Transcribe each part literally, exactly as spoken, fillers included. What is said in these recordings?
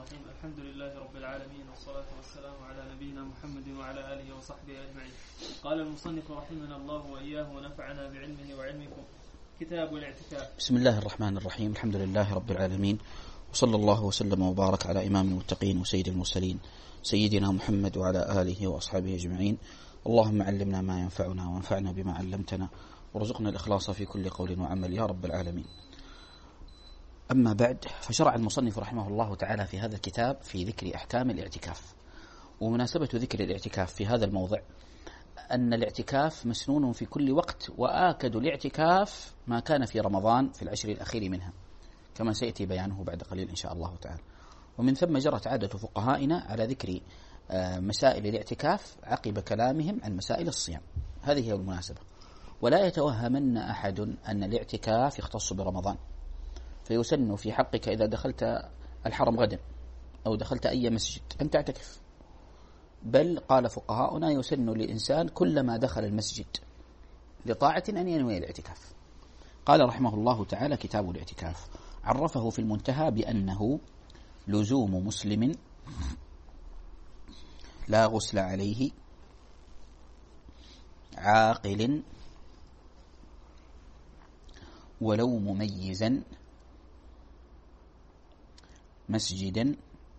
الرحيم. الحمد لله رب العالمين، والصلاة والسلام على نبينا محمد وعلى آله وصحبه أجمعين. قال المصنف رحمنا الله وإياه ونفعنا بعلمه وعلمكم. كتاب الاعتكاف. بسم الله الرحمن الرحيم. الحمد لله رب العالمين، وصلى الله وسلم وبارك على إمام المتقين وسيد المرسلين سيدنا محمد وعلى آله وأصحابه أجمعين. اللهم علمنا ما ينفعنا وانفعنا بما علمتنا، ورزقنا الإخلاص في كل قول وعمل يا رب العالمين. أما بعد، فشرع المصنف رحمه الله تعالى في هذا الكتاب في ذكر أحكام الاعتكاف. ومناسبة ذكر الاعتكاف في هذا الموضع أن الاعتكاف مسنون في كل وقت، وآكد الاعتكاف ما كان في رمضان في العشر الأخير منها، كما سيأتي بيانه بعد قليل إن شاء الله تعالى. ومن ثم جرت عادة فقهائنا على ذكر مسائل الاعتكاف عقب كلامهم عن مسائل الصيام. هذه هي المناسبة. ولا يتوهمن أحد أن الاعتكاف يختص برمضان، فيسن في حقك إذا دخلت الحرم غدا أو دخلت أي مسجد أن تعتكف، بل قال فقهاؤنا يسن للإنسان كلما دخل المسجد لطاعة أن ينوي الاعتكاف. قال رحمه الله تعالى: كتاب الاعتكاف عرفه في المنتهى بأنه لزوم مسلم لا غسل عليه عاقل ولو مميزا مسجدا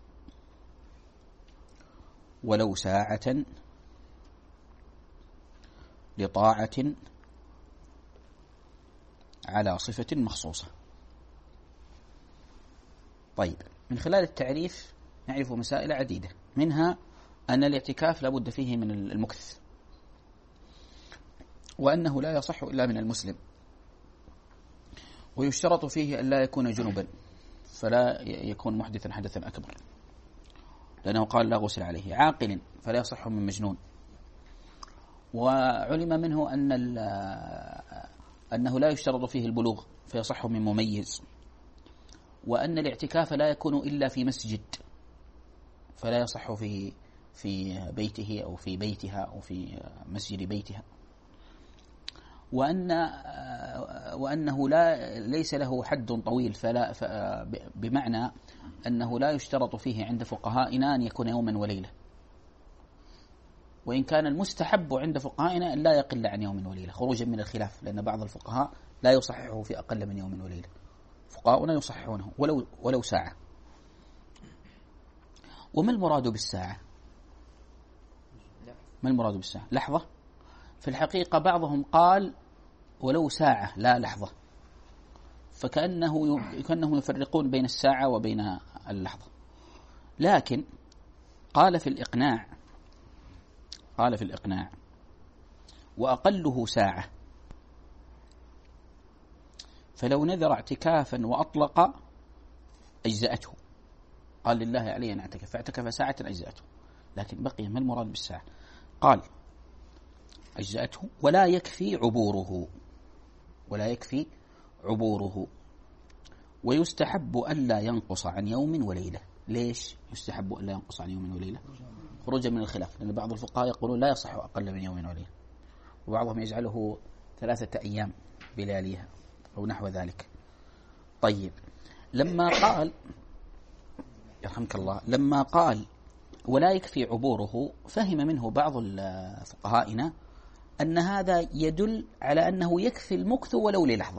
ولو ساعة لطاعة على صفة مخصوصة. طيب، من خلال التعريف نعرف مسائل عديدة، منها أن الاعتكاف لا بد فيه من المكث، وأنه لا يصح إلا من المسلم، ويشترط فيه أن لا يكون جنبا فلا يكون محدثا حدثا أكبر، لأنه قال لا غسل عليه. عاقل فلا يصح من مجنون، وعلم منه أن أنه لا يشترط فيه البلوغ فيصح من مميز، وأن الاعتكاف لا يكون إلا في مسجد فلا يصح فيه في بيته أو في بيتها أو في مسجد بيتها، وأن وأنه لا ليس له حد طويل، فلا بمعنى أنه لا يشترط فيه عند فقهائنا أن يكون يوما وليلة، وإن كان المستحب عند فقهائنا أن لا يقل عن يوم وليلة خروجا من الخلاف، لأن بعض الفقهاء لا يصححه في أقل من يوم وليلة، فقهاؤنا يصححونه ولو ولو ساعة. وما المراد بالساعة؟ ما المراد بالساعة؟ لحظة. في الحقيقة بعضهم قال ولو ساعة لا لحظة، فكأنه كأنهم يفرقون بين الساعة وبين اللحظة. لكن قال في الإقناع قال في الإقناع وأقله ساعة، فلو نذر اعتكافا وأطلق أجزأته. قال لله علي أن أعتكف، فاعتكف ساعة أجزأته، لكن بقي ما المراد بالساعة؟ قال أجزأته ولا يكفي عبوره ولا يكفي عبوره ويستحب ألا ينقص عن يوم وليلة. ليش يستحب ألا ينقص عن يوم وليلة؟ خروجا من الخلاف، لأن بعض الفقهاء يقولون لا يصح أقل من يوم وليلة، وبعضهم يجعله ثلاثة أيام بلياليها أو نحو ذلك. طيب، لما قال يرحمك الله لما قال ولا يكفي عبوره، فهم منه بعض فقهائنا أن هذا يدل على أنه يكفي المكث ولو للحظة.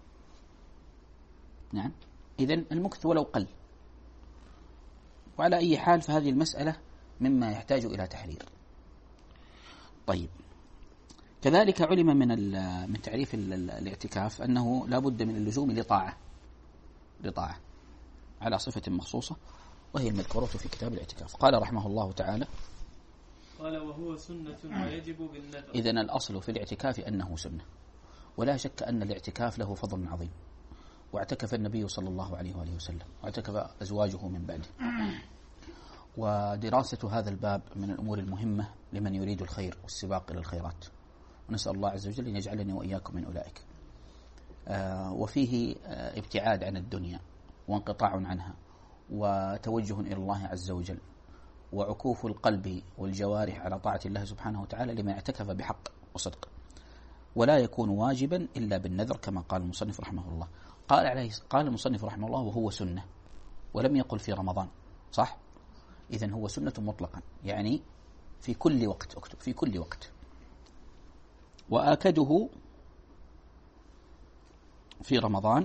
نعم، إذن المكث ولو قل. وعلى أي حال فهذه المسألة مما يحتاج إلى تحرير. طيب، كذلك علم من من تعريف الاعتكاف أنه لا بد من اللزوم لطاعة لطاعة على صفة مخصوصة، وهي المذكورة في كتاب الاعتكاف. قال رحمه الله تعالى: قال وهو سنة ويجب بالنذر. إذن الأصل في الاعتكاف أنه سنة، ولا شك أن الاعتكاف له فضل عظيم، واعتكف النبي صلى الله عليه وآله وسلم، واعتكف أزواجه من بعده. ودراسة هذا الباب من الأمور المهمة لمن يريد الخير والسباق إلى الخيرات، ونسأل الله عز وجل أن يجعلني وإياكم من أولئك. آه وفيه آه ابتعاد عن الدنيا وانقطاع عنها وتوجه إلى الله عز وجل، وعكوف القلب والجوارح على طاعة الله سبحانه وتعالى لمن اعتكف بحق وصدق، ولا يكون واجبا إلا بالنذر كما قال المصنف رحمه الله. قال عليه قال المصنف رحمه الله وهو سنة، ولم يقل في رمضان، صح؟ إذن هو سنة مطلقا، يعني في كل وقت، اكتب في كل وقت. وآكده في رمضان،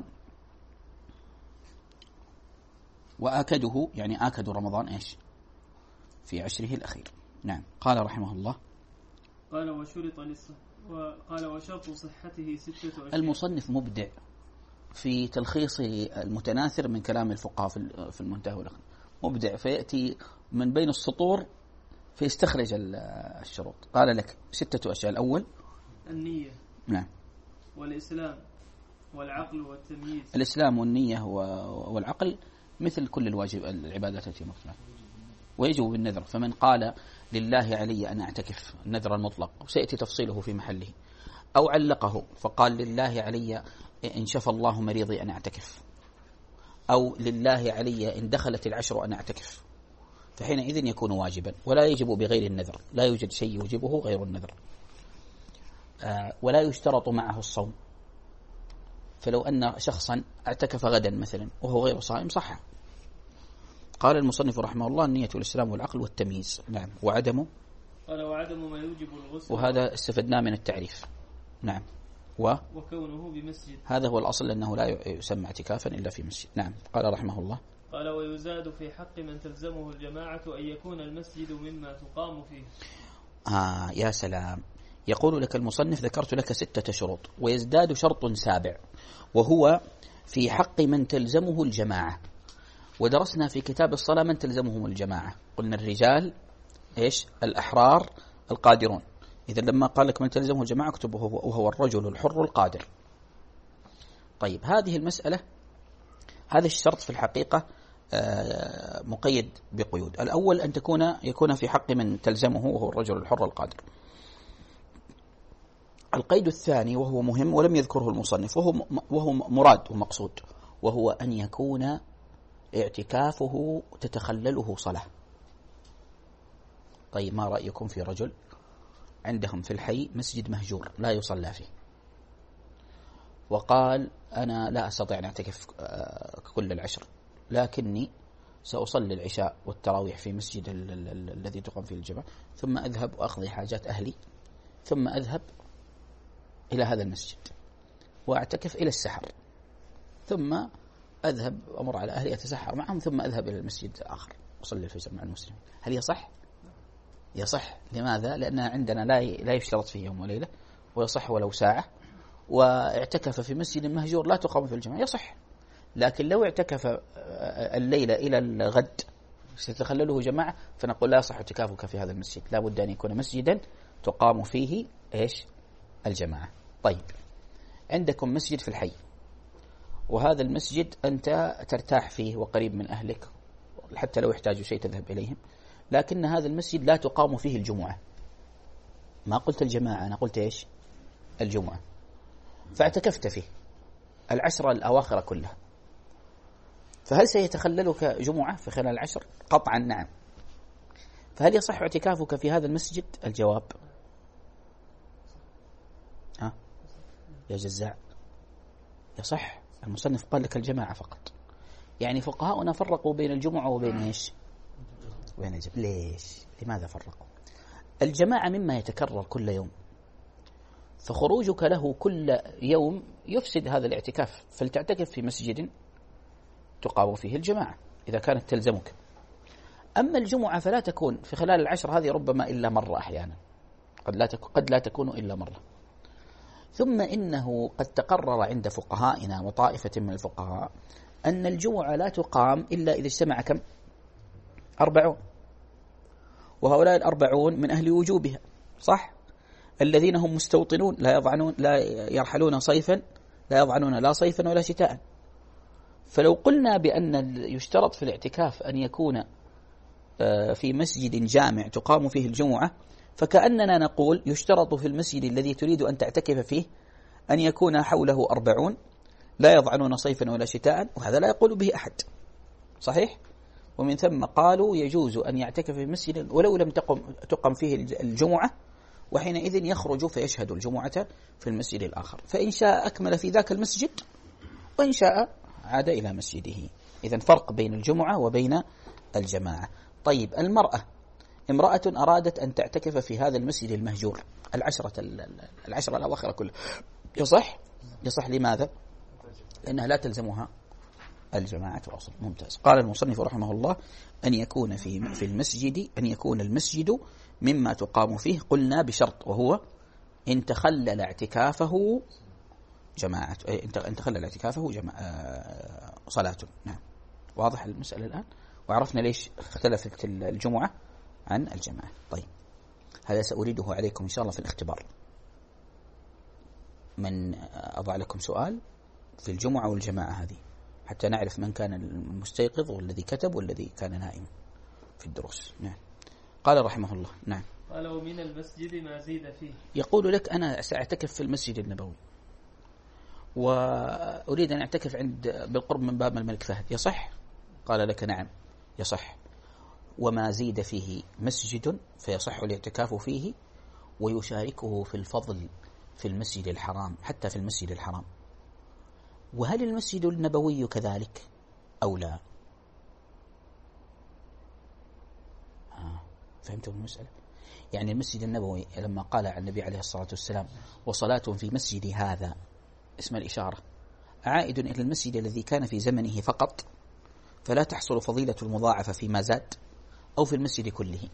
وآكده يعني آكد رمضان إيش؟ في عشره الأخير. نعم. قال رحمه الله قال وشرط للص... وقال وشرط صحته ستة أشياء. المصنف مبدع في تلخيص المتناثر من كلام الفقهاء في المنتهى والأخير، مبدع، فيأتي من بين السطور فيستخرج الشروط. قال لك ستة أشياء. الأول النية، نعم، والإسلام والعقل والتمييز. الإسلام والنية والعقل مثل كل الواجب العبادات التي مطلقة، ويجب بالنذر. فمن قال لله علي أن أعتكف النذر المطلق، وسيأتي تفصيله في محله، أو علقه فقال لله علي إن شفى الله مريضي أن أعتكف، أو لله علي إن دخلت العشر أن أعتكف، فحينئذ يكون واجبا، ولا يجب بغير النذر، لا يوجد شيء يوجبه غير النذر. آه ولا يشترط معه الصوم، فلو أن شخصا اعتكف غدا مثلا وهو غير صائم صح. قال المصنف رحمه الله النية والإسلام والعقل والتمييز. نعم. وعدمه قال وعدم ما يوجب الغسل، وهذا استفدناه من التعريف. نعم. و وكونه بمسجد، هذا هو الأصل أنه لا يسمى اعتكافا إلا في مسجد. نعم. قال رحمه الله قال ويزاد في حق من تلزمه الجماعة أن يكون المسجد مما تقام فيه. آه يا سلام. يقول لك المصنف ذكرت لك ستة شروط، ويزداد شرط سابع وهو في حق من تلزمه الجماعة. ودرسنا في كتاب الصلاة من تلزمهم الجماعة، قلنا الرجال إيش؟ الأحرار القادرون. إذا لما قال لك من تلزمه الجماعة اكتبه وهو الرجل الحر القادر. طيب هذه المسألة، هذا الشرط في الحقيقة مقيد بقيود. الأول أن تكون يكون في حق من تلزمه وهو الرجل الحر القادر. القيد الثاني وهو مهم ولم يذكره المصنف وهو وهو مراد ومقصود، وهو أن يكون اعتكافه تتخلله صلاة. طيب ما رأيكم في رجل عندهم في الحي مسجد مهجور لا يصلى فيه، وقال أنا لا أستطيع أن أعتكف كل العشر، لكني سأصلي العشاء والتراويح في مسجد الذي تقام فيه الجماعة، ثم أذهب وأقضي حاجات أهلي، ثم أذهب إلى هذا المسجد وأعتكف إلى السحر، ثم أذهب أمر على أهلي أتسحر معهم، ثم أذهب إلى المسجد آخر أصلي الفجر مع المسلمين. هل يصح؟ يصح. لماذا؟ لأن عندنا لا لا يشترط فيه يوم وليلة، ويصح ولو ساعة، واعتكف في مسجد مهجور لا تقام في الجماعة يصح. لكن لو اعتكف الليلة إلى الغد ستتخلله جماعة فنقول لا يصح اعتكافك في هذا المسجد، لا بد أن يكون مسجدا تقام فيه إيش؟ الجماعة. طيب عندكم مسجد في الحي، وهذا المسجد أنت ترتاح فيه وقريب من أهلك، حتى لو يحتاجوا شيء تذهب إليهم، لكن هذا المسجد لا تقام فيه الجمعة. ما قلت الجماعة، أنا قلت إيش؟ الجمعة. فاعتكفت فيه العشرة الأواخر كلها، فهل سيتخللك جمعة في خلال العشر؟ قطعا نعم. فهل يصح اعتكافك في هذا المسجد؟ الجواب ها يا جزاء يصح. المصنف قال لك الجماعة فقط، يعني فقهاؤنا فرقوا بين الجمعة وبين إيش؟ وبين الجمعة. ليش؟ لماذا فرقوا؟ الجماعة مما يتكرر كل يوم، فخروجك له كل يوم يفسد هذا الاعتكاف، فلتعتكف في مسجد تقام فيه الجماعة إذا كانت تلزمك. أما الجمعة فلا تكون في خلال العشر هذه ربما إلا مرة أحيانا، قد لا قد لا تكون إلا مرة. ثم إنه قد تقرر عند فقهائنا وطائفة من الفقهاء أن الجمعة لا تقام إلا إذا اجتمع كم؟ أربعون، وهؤلاء الأربعون من أهل وجوبها، صح؟ الذين هم مستوطنون لا يضعنون لا يرحلون صيفا، لا يضعنون لا صيفا ولا شتاء. فلو قلنا بأن يشترط في الاعتكاف أن يكون في مسجد جامع تقام فيه الجمعة، فكأننا نقول يشترط في المسجد الذي تريد أن تعتكف فيه أن يكون حوله أربعون لا يضعنون صيفا ولا شتاء، وهذا لا يقول به أحد، صحيح؟ ومن ثم قالوا يجوز أن يعتكف في مسجد ولو لم تقم تقم فيه الجمعة، وحينئذ يخرج فيشهد الجمعة في المسجد الآخر، فإن شاء أكمل في ذاك المسجد وإن شاء عاد إلى مسجده. إذن فرق بين الجمعة وبين الجماعة. طيب المرأة، امرأة أرادت أن تعتكف في هذا المسجد المهجور العشرة العشرة الأواخر كلها، يصح؟ يصح. لماذا؟ لأنها لا تلزمها الجماعة أصلا. ممتاز. قال المصنف رحمه الله: أن يكون في في المسجد أن يكون المسجد مما تقام فيه، قلنا بشرط، وهو إن تخلل اعتكافه جماعة، إن تخلل اعتكافه جماعة صلاة. نعم، واضح المسألة الآن، وعرفنا ليش اختلفت الجمعة عن الجماعة. طيب، هذا سأريده عليكم إن شاء الله في الاختبار. من أضع لكم سؤال في الجمعة والجماعة هذه حتى نعرف من كان المستيقظ والذي كتب والذي كان نائم في الدروس. نعم. قال رحمه الله: نعم. قال: ومن المسجد ما زيد فيه. يقول لك: أنا سأعتكف في المسجد النبوي وأريد أن أعتكف عند بالقرب من باب الملك فهد، يصح؟ قال لك: نعم يصح. وما زيد فيه مسجد فيصح الاعتكاف فيه، ويشاركه في الفضل في المسجد الحرام، حتى في المسجد الحرام. وهل المسجد النبوي كذلك أو لا؟ آه. فهمتم المسألة؟ يعني المسجد النبوي لما قال عن النبي عليه الصلاة والسلام: وصلاة في مسجد هذا، اسم الإشارة عائد إلى المسجد الذي كان في زمنه فقط، فلا تحصل فضيلة المضاعفة فيما زاد، أو في المسجد كله.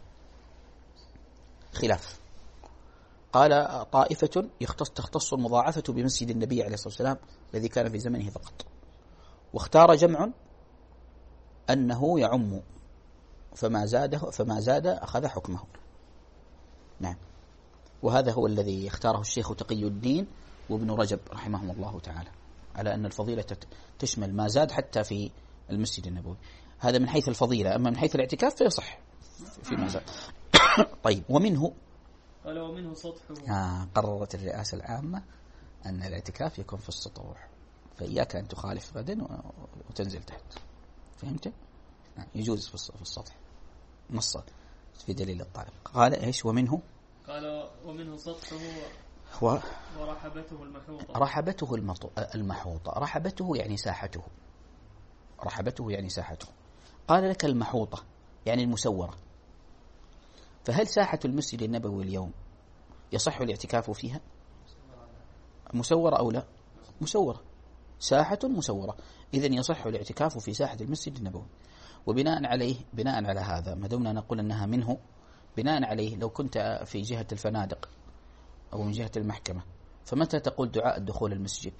خلاف. قال طائفة: يختص تختص المضاعفة بمسجد النبي عليه الصلاة والسلام الذي كان في زمنه فقط. واختار جمع أنه يعم، فما زاد فما زاد أخذ حكمه. نعم. وهذا هو الذي اختاره الشيخ تقي الدين وابن رجب رحمهم الله تعالى، على أن الفضيلة تشمل ما زاد حتى في المسجد النبوي. هذا من حيث الفضيلة. أما من حيث الاعتكاف فيصح فيما زاد. طيب، ومنه قال: ومنه سطحه. آه قررت الرئاسة العامة أن الاعتكاف يكون في السطوح، فإياك أن تخالف غدا وتنزل تحت. فهمت؟ نعم، يجوز في السطح نصا في دليل الطالب. قال: إيش؟ ومنه قال: ومنه سطحه و... ورحبته المحوطة. رحبته المحوطة. رحبته يعني ساحته. رحبته يعني ساحته. قال لك: المحوطة يعني المسورة. فهل ساحة المسجد النبوي اليوم يصح الاعتكاف فيها؟ مسورة أو لا؟ مسورة، ساحة مسورة. إذن يصح الاعتكاف في ساحة المسجد النبوي. وبناء عليه، بناء على هذا، ما دمنا نقول أنها منه، بناء عليه لو كنت في جهة الفنادق أو من جهة المحكمة، فمتى تقول دعاء الدخول المسجد؟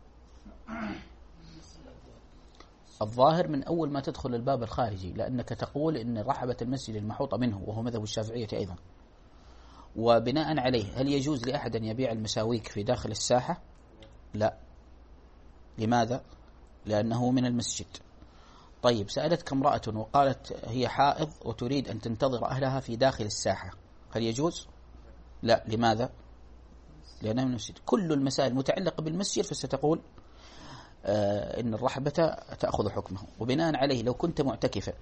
الظاهر من أول ما تدخل الباب الخارجي، لأنك تقول إن رحبة المسجد المحوطة منه، وهو مذهب الشافعية أيضا. وبناء عليه، هل يجوز لأحد أن يبيع المساويك في داخل الساحة؟ لا. لماذا؟ لأنه من المسجد. طيب، سألتك امرأة وقالت هي حائض وتريد أن تنتظر أهلها في داخل الساحة، هل يجوز؟ لا. لماذا؟ لأنها من المسجد. كل المسائل المتعلقة بالمسجد فستقول آه إن الرحبة تأخذ حكمه. وبناء عليه، لو كنت معتكفا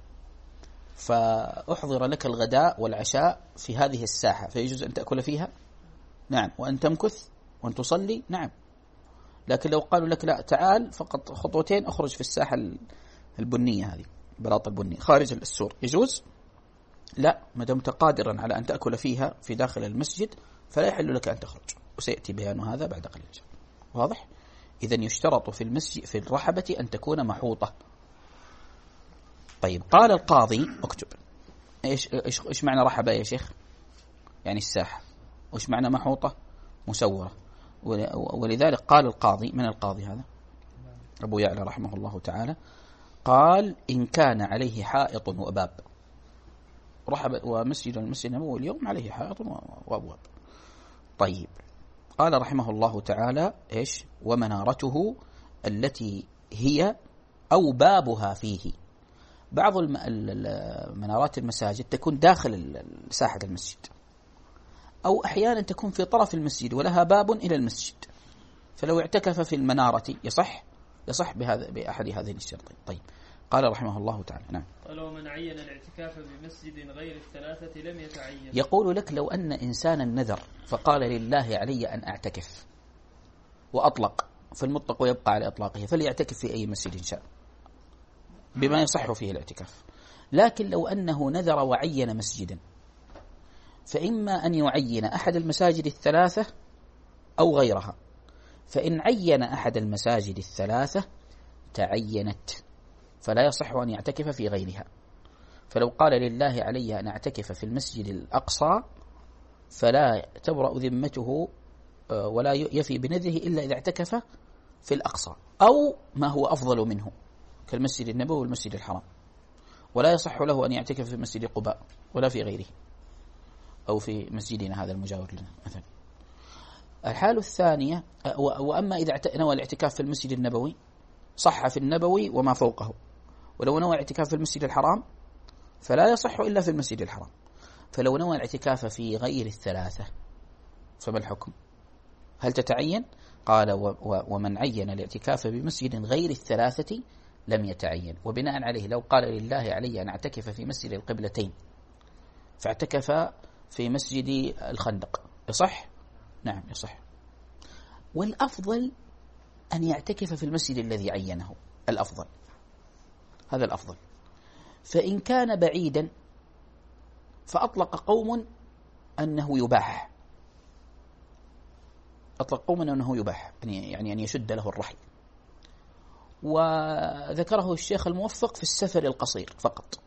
فأحضر لك الغداء والعشاء في هذه الساحة، فيجوز أن تأكل فيها؟ نعم. وأن تمكث وأن تصلي؟ نعم. لكن لو قالوا لك لا، تعال فقط خطوتين أخرج في الساحة البنية هذه، بلاط البني خارج السور، يجوز؟ لا. ما دمت قادرا على أن تأكل فيها في داخل المسجد فلا يحل لك أن تخرج، وسيأتي بيان هذا بعد قليل. واضح؟ إذن يشترط في المسجد في الرحبة أن تكون محوطة. طيب، قال القاضي: اكتب. إيش إيش إيش معنى رحبة يا شيخ؟ يعني الساحة. وإيش معنى محوطة؟ مسورة. ولذلك قال القاضي، من القاضي هذا؟ أبو يعلى رحمه الله تعالى، قال: إن كان عليه حائط وأبواب. رحب ومسجد المسجد النبوي اليوم عليه حائط وأبواب. طيب، قال رحمه الله تعالى: إيش؟ ومنارته التي هي أو بابها فيه. بعض منارات المساجد تكون داخل ساحة المسجد، أو أحيانا تكون في طرف المسجد ولها باب إلى المسجد، فلو اعتكف في المنارة يصح؟ يصح بهذا بأحد هذين الشرطين. طيب، قال رحمه الله تعالى: نعم. قال: ومن عين الاعتكاف بمسجد غير الثلاثة لم يتعين. يقول لك: لو أن إنسانا نذر فقال لله علي أن أعتكف وأطلق، فالمطلق ويبقى على إطلاقه، فليعتكف في أي مسجد شاء بما يصح فيه الاعتكاف. لكن لو أنه نذر وعين مسجدا، فإما أن يعين أحد المساجد الثلاثة أو غيرها، فإن عين أحد المساجد الثلاثة تعينت، فلا يصح أن يعتكف في غيرها. فلو قال لله علي أن أعتكف في المسجد الأقصى فلا تبرأ ذمته ولا يفي بنذره إلا إذا اعتكف في الأقصى أو ما هو أفضل منه كالمسجد النبوي والمسجد الحرام، ولا يصح له أن يعتكف في مسجد قباء ولا في غيره أو في مسجدنا هذا المجاور لنا مثلا. الحالة الثانية، وأما إذا نوى الاعتكاف في المسجد النبوي صح في النبوي وما فوقه، ولو نوى الاعتكاف في المسجد الحرام فلا يصح إلا في المسجد الحرام. فلو نوى الاعتكاف في غير الثلاثة فما الحكم؟ هل تتعين؟ قال ومن عين الاعتكاف بمسجد غير الثلاثة لم يتعين. وبناء عليه لو قال لله علي أن أعتكف في مسجد القبلتين فاعتكف في مسجد الخندق يصح؟ نعم يصح. والأفضل أن يعتكف في المسجد الذي عينه، الأفضل، هذا الأفضل. فإن كان بعيدا فأطلق قوم أنه يباح، أطلق قوم أنه يباح يعني أن يشد له الرحل، وذكره الشيخ الموفق في السفر القصير فقط،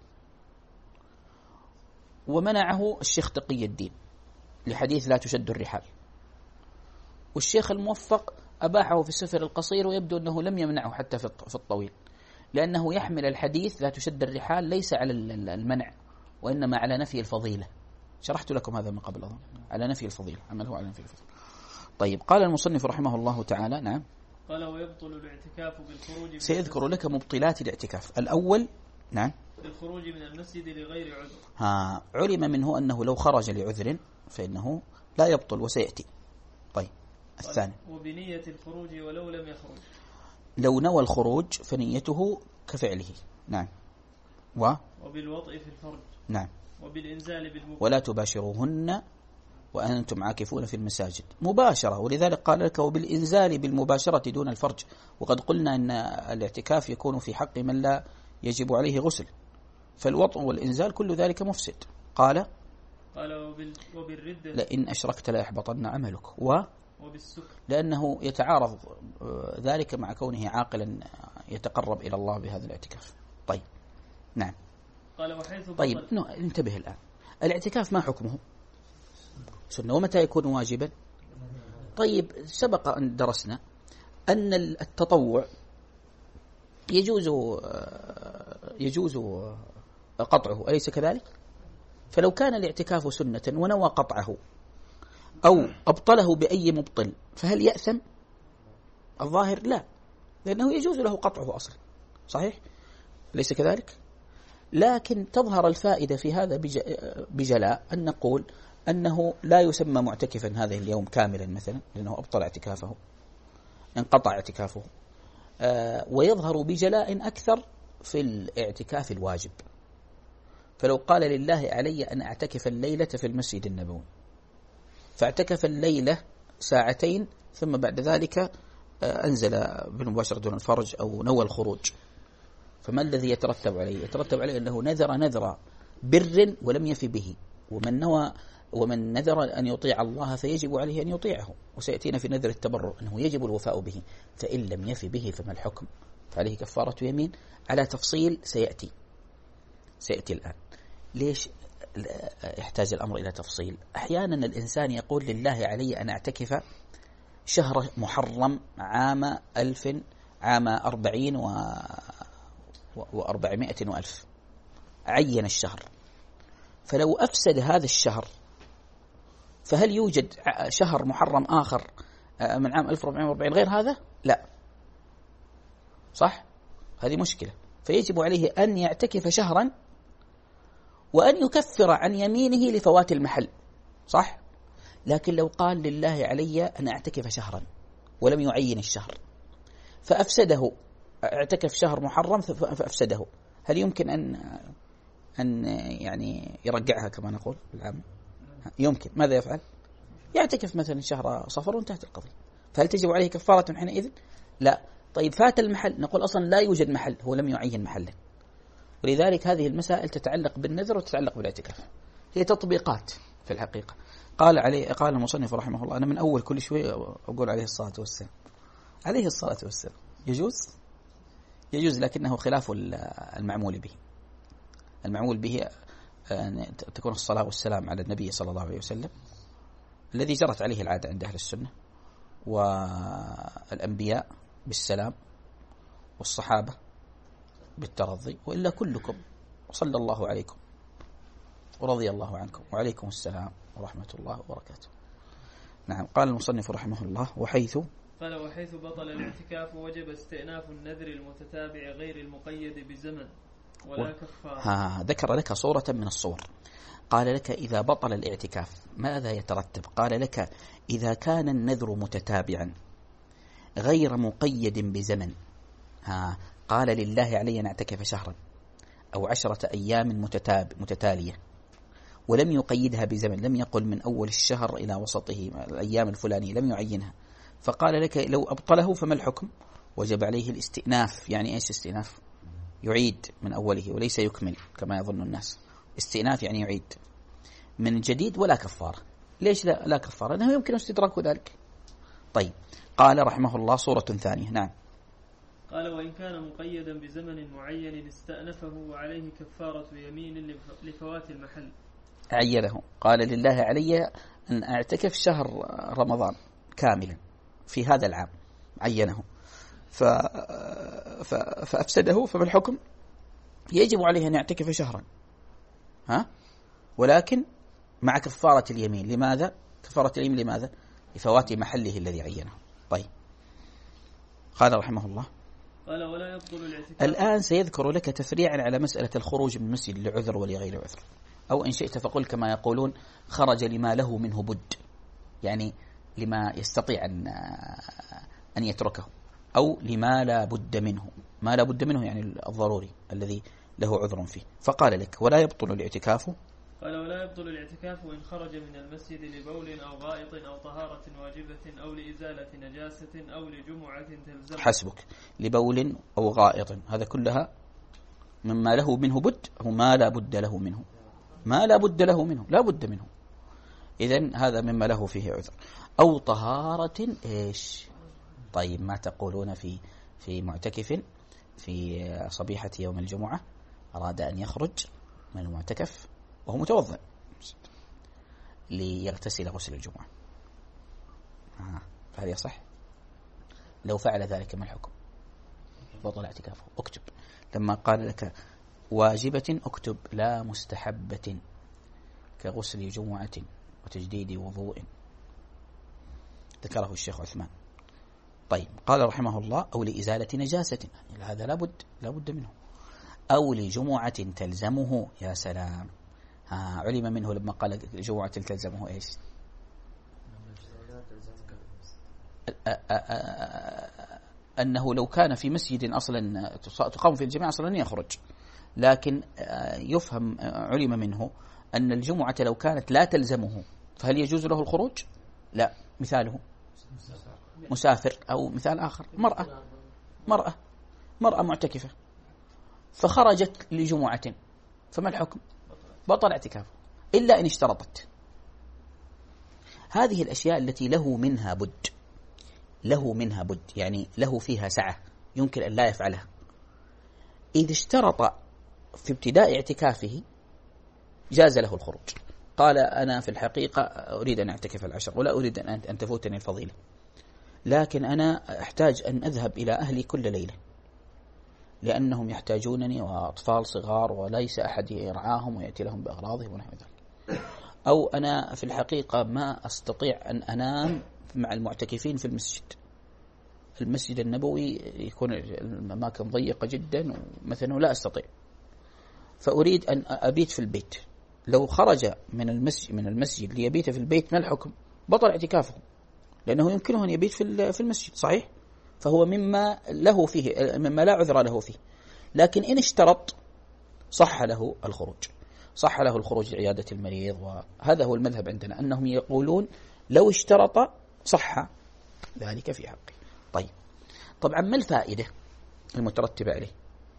ومنعه الشيخ تقي الدين لحديث لا تشد الرحال، والشيخ الموفق أباحه في السفر القصير، ويبدو أنه لم يمنعه حتى في الطويل، لأنه يحمل الحديث لا تشد الرحال ليس على المنع وإنما على نفي الفضيلة. شرحت لكم هذا من قبل أظن، على نفي الفضيلة، عمله على نفي الفضيلة. طيب قال المصنف رحمه الله تعالى نعم قال ويبطل الاعتكاف بالخروج، سيذكر لك مبطلات الاعتكاف. الأول نعم بالخروج من المسجد لغير عذر. ها علم منه أنه لو خرج لعذر فإنه لا يبطل وسيأتي. طيب الثاني وبنية الخروج ولو لم يخرج، لو نوى الخروج فنيته كفعله. نعم و وبالوطء في الفرج. نعم وبالإنزال بالمباشرة. ولا تباشروهن وأنتم عاكفون في المساجد مباشرة، ولذلك قال لك وبالإنزال بالمباشرة دون الفرج. وقد قلنا أن الاعتكاف يكون في حق من لا يجب عليه غسل، فالوطء والإنزال كل ذلك مفسد. قال قال وبالردة لئن أشركت لا يحبطن عملك، و وبالسكر لأنه يتعارض ذلك مع كونه عاقلا يتقرب إلى الله بهذا الاعتكاف. طيب نعم قال وحيث طيب انتبه الآن، الاعتكاف ما حكمه؟ سنة. ومتى يكون واجبا؟ طيب سبق أن درسنا أن التطوع يجوز يجوز قطعه، أليس كذلك؟ فلو كان الاعتكاف سنة ونوى قطعه أو أبطله بأي مبطل فهل يأثم؟ الظاهر لا، لأنه يجوز له قطعه أصلا، صحيح؟ أليس كذلك؟ لكن تظهر الفائدة في هذا بجلاء أن نقول أنه لا يسمى معتكفا هذه اليوم كاملا مثلا لأنه أبطل اعتكافه، انقطع اعتكافه. آه ويظهر بجلاء أكثر في الاعتكاف الواجب. فلو قال لله علي أن أعتكف الليلة في المسجد النبوي فاعتكف الليلة ساعتين ثم بعد ذلك آه أنزل بالمباشرة دون الفرج أو نوى الخروج، فما الذي يترتب عليه؟ يترتب عليه أنه نذر نذر بر ولم يفي به. ومن نوى ومن نذر أن يطيع الله فيجب عليه أن يطيعه، وسيأتينا في نذر التبرع أنه يجب الوفاء به، فإن لم يفي به فما الحكم؟ فعليه كفارة يمين على تفصيل سيأتي سيأتي الآن. ليش يحتاج الأمر إلى تفصيل؟ أحيانا الإنسان يقول لله علي أن أعتكف شهر محرم عام ألف عام أربعين و وأربعمائة وألف، عين الشهر، فلو أفسد هذا الشهر فهل يوجد شهر محرم آخر من عام ألف وأربعمائة وأربعين غير هذا؟ لا، صح؟ هذه مشكلة. فيجب عليه أن يعتكف شهرا وأن يكفر عن يمينه لفوات المحل، صح؟ لكن لو قال لله علي أن أعتكف شهرا ولم يعين الشهر فأفسده، اعتكف شهر محرم فأفسده، هل يمكن أن أن يعني يرجعها كما نقول بالعام؟ يمكن. ماذا يفعل؟ يعتكف مثلا شهر صفر وانتهت القضية. فهل تجب عليه كفارة حينئذ؟ لا. طيب فات المحل، نقول أصلا لا يوجد محل، هو لم يعين محلا، ولذلك هذه المسائل تتعلق بالنذر وتتعلق بالاعتكاف، هي تطبيقات في الحقيقة. قال عليه قال المصنف رحمه الله، أنا من أول كل شوي أقول عليه الصلاة والسلام، عليه الصلاة والسلام يجوز يجوز لكنه خلاف المعمول به. المعمول به أن تكون الصلاة والسلام على النبي صلى الله عليه وسلم الذي جرت عليه العادة عند أهل السنة، والأنبياء بالسلام، والصحابة بالترضي، وإلا كلكم صلى الله عليكم ورضي الله عنكم وعليكم السلام ورحمة الله وبركاته. نعم. قال المصنف رحمه الله وحيث قال وحيث بطل الاعتكاف وجب استئناف النذر المتتابع غير المقيد بزمن ولا كفارة. ها ذكر لك صورة من الصور، قال لك إذا بطل الاعتكاف ماذا يترتب؟ قال لك إذا كان النذر متتابعا غير مقيد بزمن، ها قال لله علي أن أعتكف شهرا أو عشرة أيام متتاب متتالية ولم يقيدها بزمن، لم يقل من أول الشهر إلى وسطه الأيام الفلانية، لم يعينها، فقال لك لو أبطله فما الحكم؟ وجب عليه الاستئناف. يعني إيش استئناف؟ يعيد من أوله وليس يكمل كما يظن الناس. استئناف يعني يعيد من جديد ولا كفارة. ليش لا, لا كفارة؟ لأنه يمكن استدراك ذلك. طيب قال رحمه الله صورة ثانية. نعم. قال وإن كان مقيدا بزمن معين استأنفه وعليه كفارة يمين لفوات المحل. عينه، قال لله علي أن أعتكف شهر رمضان كاملا في هذا العام، عينه ف... ف... فأفسده، فما الحكم؟ يجب عليه أن يعتكف شهرا، ها؟ ولكن مع كفارة اليمين. لماذا؟ كفارة اليمين لماذا؟ لفوات محله الذي عينه. طيب قال رحمه الله قال ولا يبطل الاعتكاف. الآن سيذكر لك تفريعا على مسألة الخروج من المسجد لعذر ولغير عذر، أو إن شئت فقل كما يقولون خرج لما له منه بد، يعني لما يستطيع أن أن يتركه، أو لما لا بد منه. ما لا بد منه يعني الضروري الذي له عذر فيه. فقال لك ولا يبطل الاعتكاف. قال ولا يبطل الاعتكاف وإن خرج من المسجد لبول أو غائط أو طهارة واجبة أو لإزالة نجاسة أو لجمعة تلزم. حسبك. لبول أو غائط، هذا كلها مما له منه بد أو ما لا بد له منه. ما لا بد له منه، لا بد منه، إذن هذا مما له فيه عذر. أو طهارة إيش؟ طيب ما تقولون في في معتكف في صبيحة يوم الجمعة أراد أن يخرج من المعتكف وهو متوضئ ليغتسل غسل الجمعة، آه. فهل يصح؟ لو فعل ذلك ما الحكم؟ بطل اعتكافه. اكتب لما قال لك واجبة اكتب لا مستحبة كغسل جمعة وتجديد وضوء، ذكره الشيخ عثمان. طيب قال رحمه الله أو لإزالة نجاسة، هذا لابد لابد منه. أو لجمعة تلزمه. يا سلام، ها علم منه لما قال جمعة تلزمه إيش؟ أنه لو كان في مسجد أصلا تقام في الجماعة أصلا يخرج، لكن يفهم علم منه أن الجمعة لو كانت لا تلزمه فهل يجوز له الخروج؟ لا. مثاله مسافر، أو مثال آخر مرأة مرأة مرأة معتكفة فخرجت لجمعة، فما الحكم؟ بطل اعتكافه إلا إن اشترطت. هذه الأشياء التي له منها بد، له منها بد يعني له فيها سعة يمكن أن لا يفعلها، إذا اشترط في ابتداء اعتكافه جاز له الخروج. قال أنا في الحقيقة أريد أن أعتكف العشر ولا أريد أن تفوتني الفضيلة، لكن أنا أحتاج أن أذهب إلى أهلي كل ليلة لأنهم يحتاجونني وأطفال صغار وليس أحد يرعاهم ويأتي لهم بأغراضهم ونحو ذلك. أو أنا في الحقيقة ما أستطيع أن أنام مع المعتكفين في المسجد، المسجد النبوي يكون الأماكن ضيقة جدا مثلا لا أستطيع، فأريد أن أبيت في البيت. لو خرج من المسجد من المسجد ليبيت في البيت ما الحكم؟ بطل اعتكافه، لأنه يمكنه أن يبيت في المسجد صحيح، فهو مما له فيه مما لا عذر له فيه. لكن إن اشترط صح له الخروج، صح له الخروج لعيادة المريض، وهذا هو المذهب عندنا أنهم يقولون لو اشترط صح ذلك في حقه. طيب طبعا ما الفائدة المترتبة عليه؟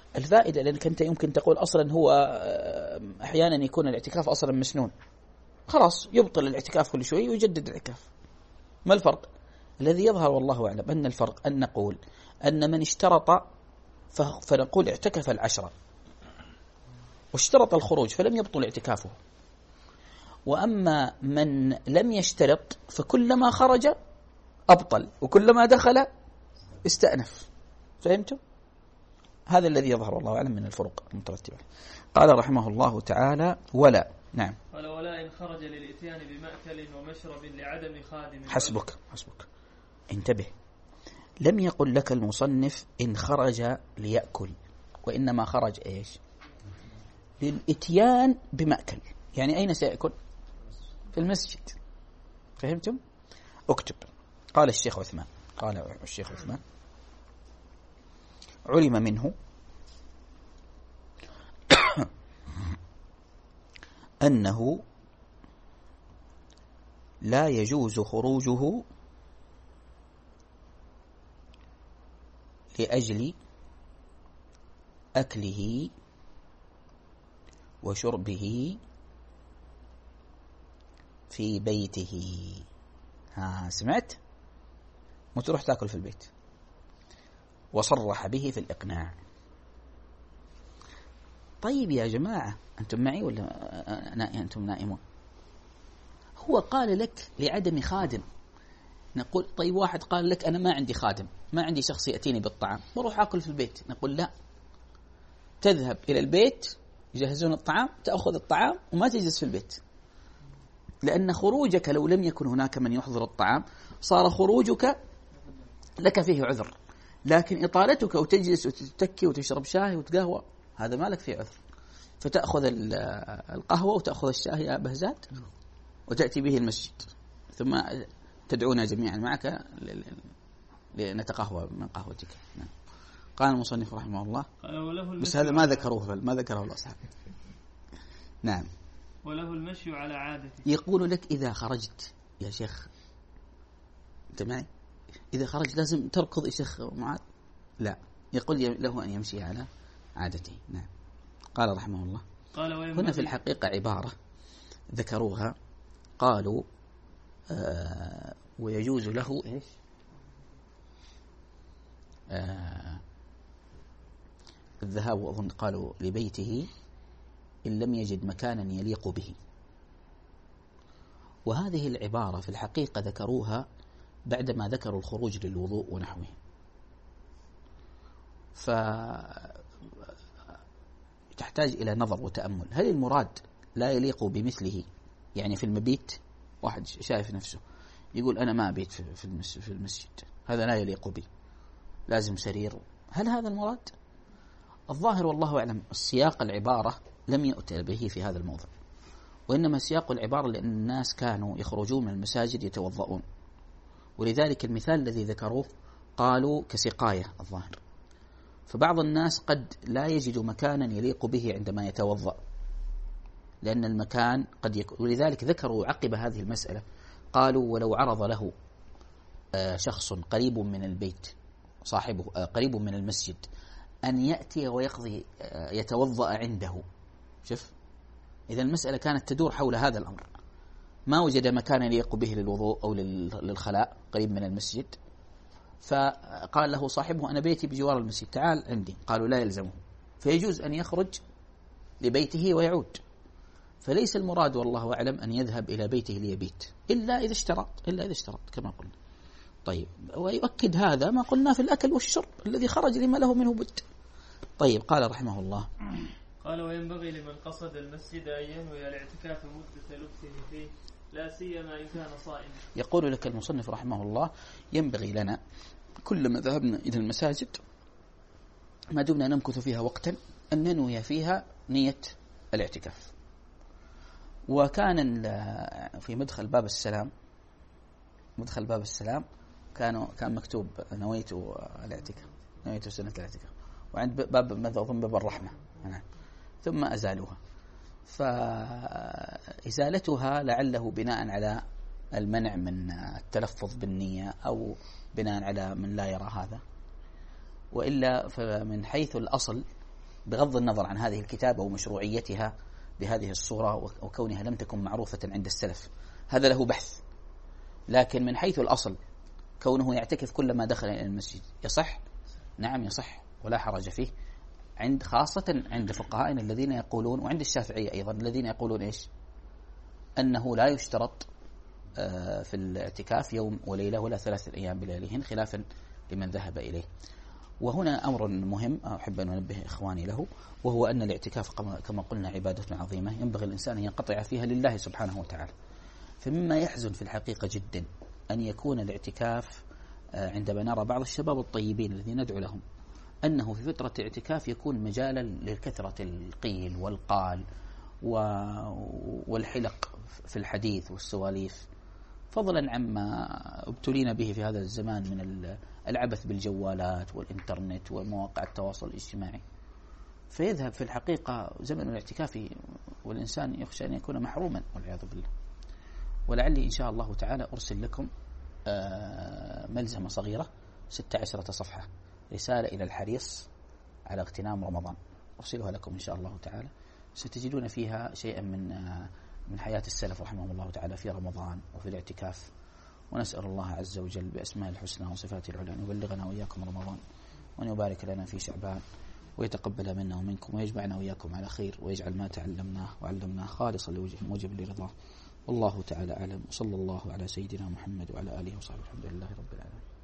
الفائدة لأنك أنت يمكن تقول أصلا هو أحيانا يكون الاعتكاف أصلا مسنون، خلاص يبطل الاعتكاف كل شوي ويجدد الاعتكاف. ما الفرق؟ الذي يظهر والله أعلم أن الفرق أن نقول أن من اشترط فنقول اعتكف العشرة واشترط الخروج فلم يبطل اعتكافه، وأما من لم يشترط فكلما خرج أبطل وكلما دخل استأنف. فهمتم؟ هذا الذي يظهر والله أعلم من الفروق المترتبة. قال رحمه الله تعالى ولا نعم قال ولا إن خرج للإتيان بمأكل ومشرب لعدم خادم. حسبك حسبك انتبه، لم يقل لك المصنف إن خرج ليأكل، وإنما خرج إيش؟ للإتيان بمأكل. يعني أين سيأكل؟ في المسجد. فهمتم؟ اكتب. قال الشيخ عثمان قال الشيخ عثمان علم منه أنه لا يجوز خروجه لأجل أكله وشربه في بيته. ها سمعت؟ وتروح تأكل في البيت. وصرح به في الإقناع. طيب يا جماعة أنتم معي ولا أنتم نائمون؟ هو قال لك لعدم خادم. نقول طيب واحد قال لك أنا ما عندي خادم، ما عندي شخص يأتيني بالطعام، بروح أكل في البيت. نقول لا، تذهب إلى البيت يجهزون الطعام، تأخذ الطعام وما تجلس في البيت، لأن خروجك لو لم يكن هناك من يحضر الطعام صار خروجك لك فيه عذر، لكن إطالتك وتجلس وتتكي وتشرب شاي وتقهوى هذا ما لك فيه عذر. فتأخذ القهوة وتأخذ الشاي يا بهزاد وتأتي به المسجد، ثم تدعونا جميعا معك لنتقهوى من قهوتك. نعم. قال المصنف رحمه الله بس هذا ما ذكروه ما ذكره الأصحاب. نعم. وله المشي على عادته. يقول لك إذا خرجت يا شيخ أنت معي، إذا خرج لازم تركض يا شيخ معاذ؟ لا، يقول له أن يمشي على عادته. نعم. قال رحمه الله قال هنا في الحقيقة عبارة ذكروها، قالوا آه ويجوز له إيش آه الذهاب، وأظن قالوا لبيته إن لم يجد مكانا يليق به. وهذه العبارة في الحقيقة ذكروها بعدما ذكروا الخروج للوضوء ونحوه، فتحتاج إلى نظر وتأمل. هل المراد لا يليق بمثله؟ يعني في المبيت واحد شايف نفسه يقول أنا ما أبيت في المسجد، هذا لا يليق بي، لازم سرير. هل هذا المراد؟ الظاهر والله أعلم السياق العبارة لم يؤتى به في هذا الموضع، وإنما سياق العبارة لأن الناس كانوا يخرجون من المساجد يتوضؤون، ولذلك المثال الذي ذكروه قالوا كسقاية الظاهر، فبعض الناس قد لا يجد مكانا يليق به عندما يتوضأ، لأن المكان قد يكون. ولذلك ذكروا عقب هذه المسألة قالوا ولو عرض له شخص قريب من البيت صاحبه قريب من المسجد أن يأتي ويقضي يتوضأ عنده، شوف إذا المسألة كانت تدور حول هذا الأمر، ما وجد مكان يليق به للوضوء أو للخلاء قريب من المسجد، فقال له صاحبه أنا بيتي بجوار المسجد تعال عندي، قالوا لا يلزمه، فيجوز أن يخرج لبيته ويعود. فليس المراد والله أعلم أن يذهب إلى بيته ليبيت إلا إذا اشترط إلا إذا اشترط كما قلنا. طيب ويؤكد هذا ما قلنا في الأكل والشرب الذي خرج لما له منه بد. طيب قال رحمه الله قال وينبغي لمن قصد المسجد أن ينوي الاعتكاف مدة لبسه فيه لا سيما إن كان صائما. يقول لك المصنف رحمه الله ينبغي لنا كلما ذهبنا إلى المساجد ما دمنا نمكث فيها وقتا أن ننوي فيها نية الاعتكاف. وكان في مدخل باب السلام مدخل باب السلام كانوا كان مكتوب نويت الاعتكاف نويت سنة الاعتكاف، وعند باب ماذا أظن باب الرحمة أنا. ثم أزالوها، فإزالتها لعله بناء على المنع من التلفظ بالنية أو بناء على من لا يرى هذا، وإلا فمن حيث الأصل بغض النظر عن هذه الكتابة ومشروعيتها بهذه الصورة وكونها لم تكن معروفة عند السلف، هذا له بحث. لكن من حيث الأصل كونه يعتكف كلما دخل إلى المسجد يصح؟ نعم يصح ولا حرج فيه، عند خاصة عند فقهائنا الذين يقولون، وعند الشافعية أيضا الذين يقولون إيش؟ أنه لا يشترط في الاعتكاف يوم وليلة ولا ثلاثة أيام بلياليهن، خلافا لمن ذهب إليه. وهنا أمر مهم أحب أن أنبه إخواني له، وهو أن الاعتكاف كما قلنا عبادة عظيمة ينبغي الإنسان أن ينقطع فيها لله سبحانه وتعالى. فمما يحزن في الحقيقة جدا أن يكون الاعتكاف عندما نرى بعض الشباب الطيبين الذين ندعو لهم أنه في فترة اعتكاف يكون مجالا لكثرة القيل والقال والحلق في الحديث والسواليف، فضلا عما ابتلينا به في هذا الزمان من العبث بالجوالات والإنترنت ومواقع التواصل الاجتماعي. فيذهب في الحقيقة زمن الاعتكاف والإنسان يخشى أن يكون محروما والعياذ بالله. ولعلي إن شاء الله تعالى أرسل لكم ملزمة صغيرة ستة عشرة صفحة، رسالة إلى الحريص على اغتنام رمضان، أرسلها لكم إن شاء الله تعالى. ستجدون فيها شيئا من من حياة السلف رحمهم الله تعالى في رمضان وفي الاعتكاف. ونسأل الله عز وجل بأسماء الحسنى وصفاته العلى أن يبلغنا وإياكم رمضان، وأن يبارك لنا في شعبان، ويتقبل منا ومنكم، ويجمعنا وإياكم على خير، ويجعل ما تعلمناه وعلمناه خالصا لوجهه موجب لرضاه. والله تعالى أعلم، وصلى الله على سيدنا محمد وعلى آله وصحبه. الحمد لله رب العالمين.